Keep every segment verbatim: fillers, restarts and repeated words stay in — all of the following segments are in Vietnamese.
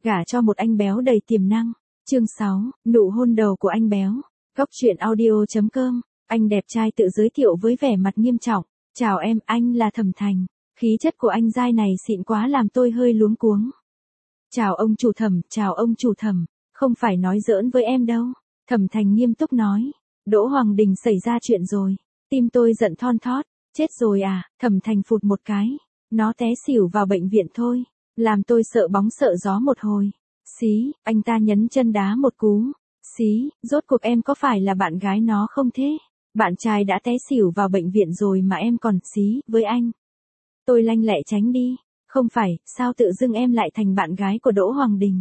Gả cho một anh béo đầy tiềm năng. Chương sáu, nụ hôn đầu của anh béo. Góc truyện audio chấm com. Anh đẹp trai tự giới thiệu với vẻ mặt nghiêm trọng. Chào em, anh là Thẩm Thành. Khí chất của anh giai này xịn quá làm tôi hơi luống cuống. Chào ông chủ Thẩm, chào ông chủ Thẩm. Không phải nói giỡn với em đâu. Thẩm Thành nghiêm túc nói. Đỗ Hoàng Đình xảy ra chuyện rồi. Tim tôi giận thon thót. Chết rồi à, Thẩm Thành phụt một cái. Nó té xỉu vào bệnh viện thôi. Làm tôi sợ bóng sợ gió một hồi. Xí, anh ta nhấn chân đá một cú. Xí, rốt cuộc em có phải là bạn gái nó không thế? Bạn trai đã té xỉu vào bệnh viện rồi mà em còn xí với anh. Tôi lanh lẹ tránh đi. Không phải, sao tự dưng em lại thành bạn gái của Đỗ Hoàng Đình?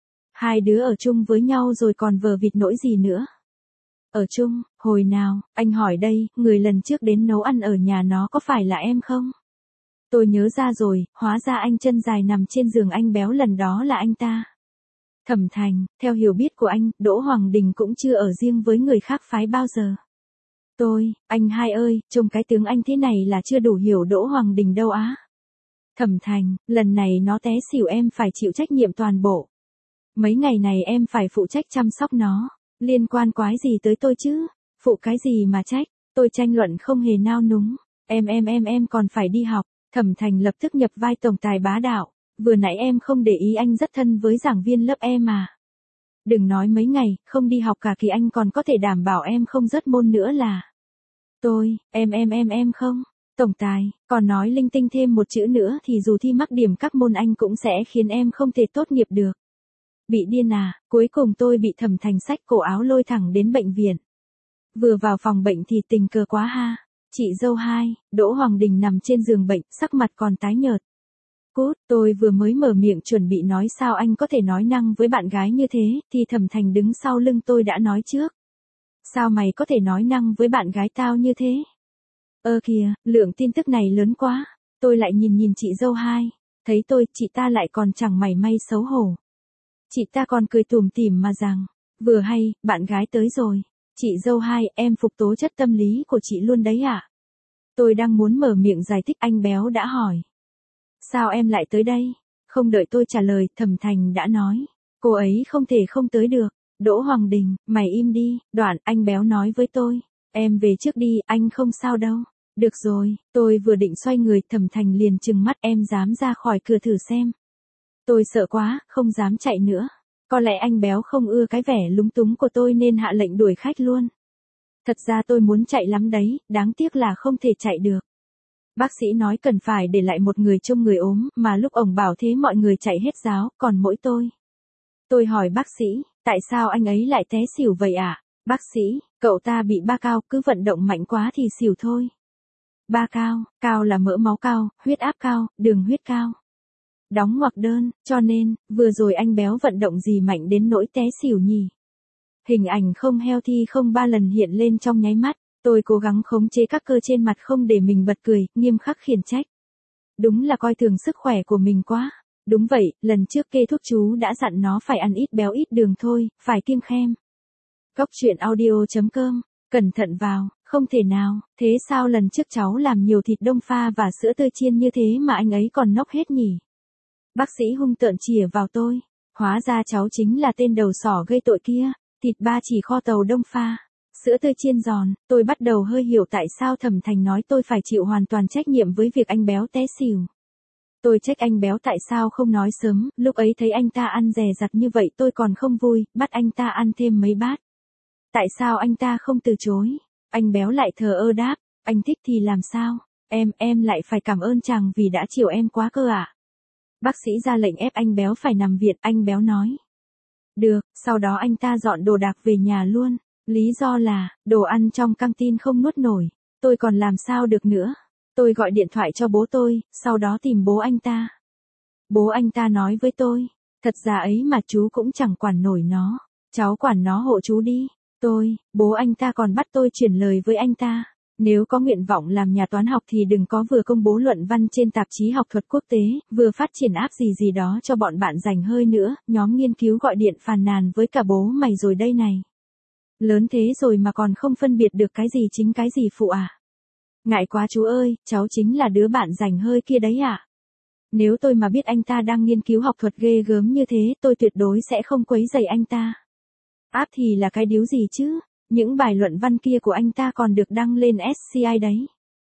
Hai đứa ở chung với nhau rồi còn vờ vịt nỗi gì nữa? Ở chung, hồi nào, anh hỏi đây, người lần trước đến nấu ăn ở nhà nó có phải là em không? Tôi nhớ ra rồi, hóa ra anh chân dài nằm trên giường anh béo lần đó là anh ta. Thẩm Thành, theo hiểu biết của anh, Đỗ Hoàng Đình cũng chưa ở riêng với người khác phái bao giờ. Tôi, anh hai ơi, trông cái tướng anh thế này là chưa đủ hiểu Đỗ Hoàng Đình đâu á. Thẩm Thành, lần này nó té xỉu em phải chịu trách nhiệm toàn bộ. Mấy ngày này em phải phụ trách chăm sóc nó. Liên quan quái gì tới tôi chứ? Phụ cái gì mà trách? Tôi tranh luận không hề nao núng. Em em em em còn phải đi học. Thẩm Thành lập tức nhập vai tổng tài bá đạo. Vừa nãy em không để ý anh rất thân với giảng viên lớp em mà. Đừng nói mấy ngày, không đi học cả kỳ anh còn có thể đảm bảo em không rớt môn nữa là. Tôi, em em em em không. Tổng tài, còn nói linh tinh thêm một chữ nữa thì dù thi mắc điểm các môn anh cũng sẽ khiến em không thể tốt nghiệp được. Bị điên à, cuối cùng tôi bị Thẩm Thành xách cổ áo lôi thẳng đến bệnh viện. Vừa vào phòng bệnh thì tình cờ quá ha. Chị dâu hai, Đỗ Hoàng Đình nằm trên giường bệnh, sắc mặt còn tái nhợt. Cút, tôi vừa mới mở miệng chuẩn bị nói sao anh có thể nói năng với bạn gái như thế, thì Thẩm Thành đứng sau lưng tôi đã nói trước. Sao mày có thể nói năng với bạn gái tao như thế? Ơ kìa, lượng tin tức này lớn quá. Tôi lại nhìn nhìn chị dâu hai. Thấy tôi, chị ta lại còn chẳng mảy may xấu hổ. Chị ta còn cười tủm tỉm mà rằng, vừa hay, bạn gái tới rồi. Chị dâu hai, em phục tố chất tâm lý của chị luôn đấy ạ. À? Tôi đang muốn mở miệng giải thích anh béo đã hỏi. Sao em lại tới đây? Không đợi tôi trả lời, Thẩm Thành đã nói. Cô ấy không thể không tới được. Đỗ Hoàng Đình, mày im đi. Đoạn, anh béo nói với tôi. Em về trước đi, anh không sao đâu. Được rồi, tôi vừa định xoay người, Thẩm Thành liền trừng mắt em dám ra khỏi cửa thử xem. Tôi sợ quá, không dám chạy nữa. Có lẽ anh béo không ưa cái vẻ lúng túng của tôi nên hạ lệnh đuổi khách luôn. Thật ra tôi muốn chạy lắm đấy, đáng tiếc là không thể chạy được. Bác sĩ nói cần phải để lại một người trông người ốm, mà lúc ổng bảo thế mọi người chạy hết giáo, còn mỗi tôi. Tôi hỏi bác sĩ, tại sao anh ấy lại té xỉu vậy ạ? À? Bác sĩ, cậu ta bị ba cao, cứ vận động mạnh quá thì xỉu thôi. Ba cao, cao là mỡ máu cao, huyết áp cao, đường huyết cao. Đóng ngoặc đơn, cho nên, vừa rồi anh béo vận động gì mạnh đến nỗi té xỉu nhỉ? Hình ảnh không healthy không ba lần hiện lên trong nháy mắt, tôi cố gắng khống chế các cơ trên mặt không để mình bật cười, nghiêm khắc khiển trách. Đúng là coi thường sức khỏe của mình quá. Đúng vậy, lần trước kê thuốc chú đã dặn nó phải ăn ít béo ít đường thôi, phải kiêng khem. Góc truyện audio chấm com, cẩn thận vào, không thể nào, thế sao lần trước cháu làm nhiều thịt đông pha và sữa tươi chiên như thế mà anh ấy còn nốc hết nhỉ? Bác sĩ hung tợn chìa vào tôi, hóa ra cháu chính là tên đầu sỏ gây tội kia, thịt ba chỉ kho tàu đông pha, sữa tươi chiên giòn, tôi bắt đầu hơi hiểu tại sao Thẩm Thành nói tôi phải chịu hoàn toàn trách nhiệm với việc anh béo té xỉu. Tôi trách anh béo tại sao không nói sớm, lúc ấy thấy anh ta ăn dè dặt như vậy tôi còn không vui, bắt anh ta ăn thêm mấy bát. Tại sao anh ta không từ chối? Anh béo lại thờ ơ đáp, anh thích thì làm sao, em, em lại phải cảm ơn chàng vì đã chiều em quá cơ ạ. À? Bác sĩ ra lệnh ép anh béo phải nằm viện, anh béo nói. Được, sau đó anh ta dọn đồ đạc về nhà luôn, lý do là, đồ ăn trong căng tin không nuốt nổi, tôi còn làm sao được nữa. Tôi gọi điện thoại cho bố tôi, sau đó tìm bố anh ta. Bố anh ta nói với tôi, thật ra ấy mà chú cũng chẳng quản nổi nó, cháu quản nó hộ chú đi. Tôi, bố anh ta còn bắt tôi chuyển lời với anh ta. Nếu có nguyện vọng làm nhà toán học thì đừng có vừa công bố luận văn trên tạp chí học thuật quốc tế, vừa phát triển áp gì gì đó cho bọn bạn rảnh hơi nữa, nhóm nghiên cứu gọi điện phàn nàn với cả bố mày rồi đây này. Lớn thế rồi mà còn không phân biệt được cái gì chính cái gì phụ à. Ngại quá chú ơi, cháu chính là đứa bạn rảnh hơi kia đấy ạ. À? Nếu tôi mà biết anh ta đang nghiên cứu học thuật ghê gớm như thế, tôi tuyệt đối sẽ không quấy rầy anh ta. Áp thì là cái điếu gì chứ, những bài luận văn kia của anh ta còn được đăng lên ét xê i đấy.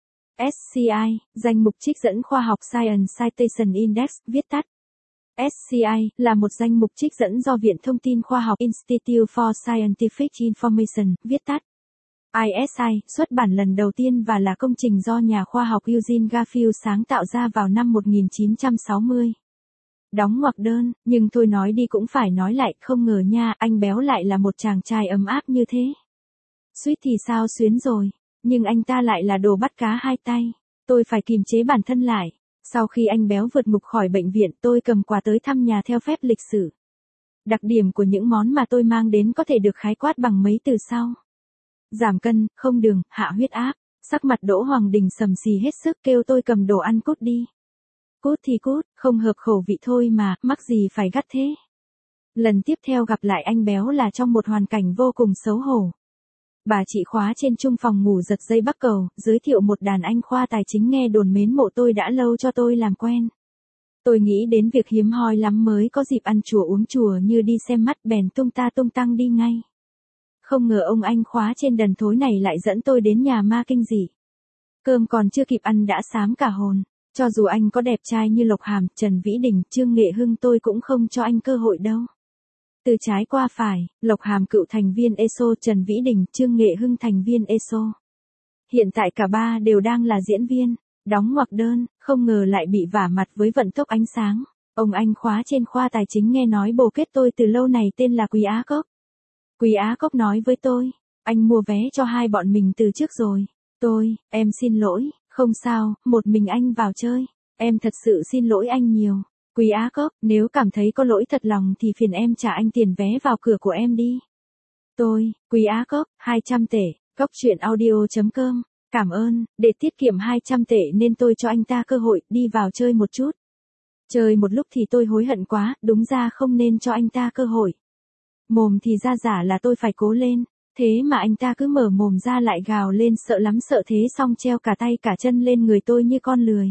ét xê i, danh mục trích dẫn khoa học Science Citation Index, viết tắt. ét xê i là một danh mục trích dẫn do Viện Thông tin Khoa học Institute for Scientific Information, viết tắt. i ét i, xuất bản lần đầu tiên và là công trình do nhà khoa học Eugene Garfield sáng tạo ra vào năm một nghìn chín trăm sáu mươi. Đóng ngoặc đơn, nhưng thôi nói đi cũng phải nói lại, không ngờ nha, anh béo lại là một chàng trai ấm áp như thế. Suýt thì sao xuyến rồi, nhưng anh ta lại là đồ bắt cá hai tay. Tôi phải kìm chế bản thân lại. Sau khi anh béo vượt ngục khỏi bệnh viện, tôi cầm quà tới thăm nhà theo phép lịch sử. Đặc điểm của những món mà tôi mang đến có thể được khái quát bằng mấy từ sau. Giảm cân, không đường, hạ huyết áp. Sắc mặt Đỗ Hoàng Đình sầm xì hết sức kêu tôi cầm đồ ăn cút đi. Cút thì cút, không hợp khẩu vị thôi mà, mắc gì phải gắt thế. Lần tiếp theo gặp lại anh béo là trong một hoàn cảnh vô cùng xấu hổ. Bà chị khóa trên chung phòng ngủ giật dây bắc cầu, giới thiệu một đàn anh khoa tài chính nghe đồn mến mộ tôi đã lâu cho tôi làm quen. Tôi nghĩ đến việc hiếm hoi lắm mới có dịp ăn chùa uống chùa như đi xem mắt, bèn tung ta tung tăng đi ngay. Không ngờ ông anh khóa trên đần thối này lại dẫn tôi đến nhà ma kinh dị. Cơm còn chưa kịp ăn đã xám cả hồn. Cho dù anh có đẹp trai như Lộc Hàm, Trần Vĩ Đình, Trương Nghệ Hưng, tôi cũng không cho anh cơ hội đâu. Từ trái qua phải, Lộc Hàm cựu thành viên e ét o, Trần Vĩ Đình, Trương Nghệ Hưng thành viên e ét o. Hiện tại cả ba đều đang là diễn viên. Đóng ngoặc đơn, không ngờ lại bị vả mặt với vận tốc ánh sáng. Ông anh khóa trên khoa tài chính nghe nói bồ kết tôi từ lâu này tên là Quý Á Cốc. Quý Á Cốc nói với tôi, anh mua vé cho hai bọn mình từ trước rồi. Tôi, em xin lỗi, không sao, một mình anh vào chơi. Em thật sự xin lỗi anh nhiều. Quý Á Cốc, nếu cảm thấy có lỗi thật lòng thì phiền em trả anh tiền vé vào cửa của em đi. Tôi, Quý Á Cốc, hai trăm tệ, góc truyện audio chấm com. Cảm ơn, để tiết kiệm hai trăm tệ nên tôi cho anh ta cơ hội đi vào chơi một chút. Chơi một lúc thì tôi hối hận quá, đúng ra không nên cho anh ta cơ hội. Mồm thì ra giả là tôi phải cố lên, thế mà anh ta cứ mở mồm ra lại gào lên sợ lắm sợ thế xong treo cả tay cả chân lên người tôi như con lười.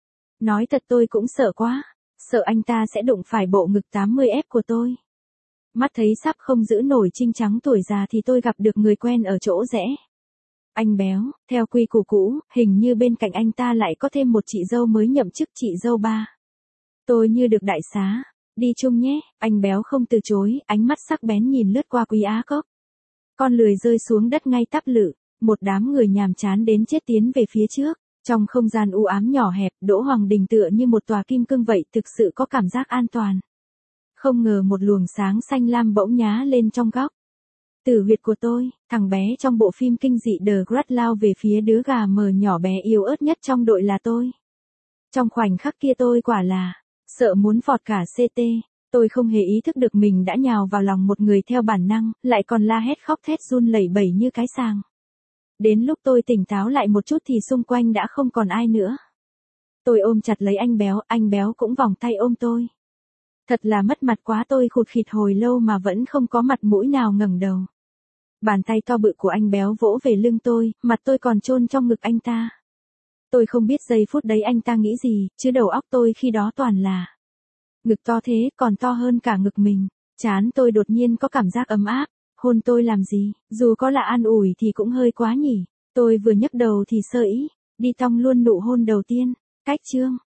Nói thật tôi cũng sợ quá, sợ anh ta sẽ đụng phải bộ ngực tám mươi ép của tôi. Mắt thấy sắp không giữ nổi trinh trắng tuổi già thì tôi gặp được người quen ở chỗ rẽ. Anh béo, theo quy củ cũ, hình như bên cạnh anh ta lại có thêm một chị dâu mới nhậm chức, chị dâu ba. Tôi như được đại xá, đi chung nhé, anh béo không từ chối, ánh mắt sắc bén nhìn lướt qua Quý Á Cốc. Con lười rơi xuống đất ngay tắp lự, một đám người nhàm chán đến chết tiến về phía trước. Trong không gian u ám nhỏ hẹp, Đỗ Hoàng Đình tựa như một tòa kim cương vậy, thực sự có cảm giác an toàn. Không ngờ một luồng sáng xanh lam bỗng nhá lên trong góc. Tử huyệt của tôi, thằng bé trong bộ phim kinh dị The Grudge lao về phía đứa gà mờ nhỏ bé yếu ớt nhất trong đội là tôi. Trong khoảnh khắc kia tôi quả là sợ muốn phọt cả xê tê, tôi không hề ý thức được mình đã nhào vào lòng một người theo bản năng, lại còn la hét khóc thét run lẩy bẩy như cái sàng. Đến lúc tôi tỉnh táo lại một chút thì xung quanh đã không còn ai nữa. Tôi ôm chặt lấy anh béo, anh béo cũng vòng tay ôm tôi. Thật là mất mặt quá, tôi khụt khịt hồi lâu mà vẫn không có mặt mũi nào ngẩng đầu. Bàn tay to bự của anh béo vỗ về lưng tôi, mặt tôi còn chôn trong ngực anh ta. Tôi không biết giây phút đấy anh ta nghĩ gì, chứ đầu óc tôi khi đó toàn là ngực to thế, còn to hơn cả ngực mình. Trán tôi đột nhiên có cảm giác ấm áp. Hôn tôi làm gì, dù có là an ủi thì cũng hơi quá nhỉ. Tôi vừa nhấc đầu thì sơ ý, đi tong luôn nụ hôn đầu tiên. Cách chương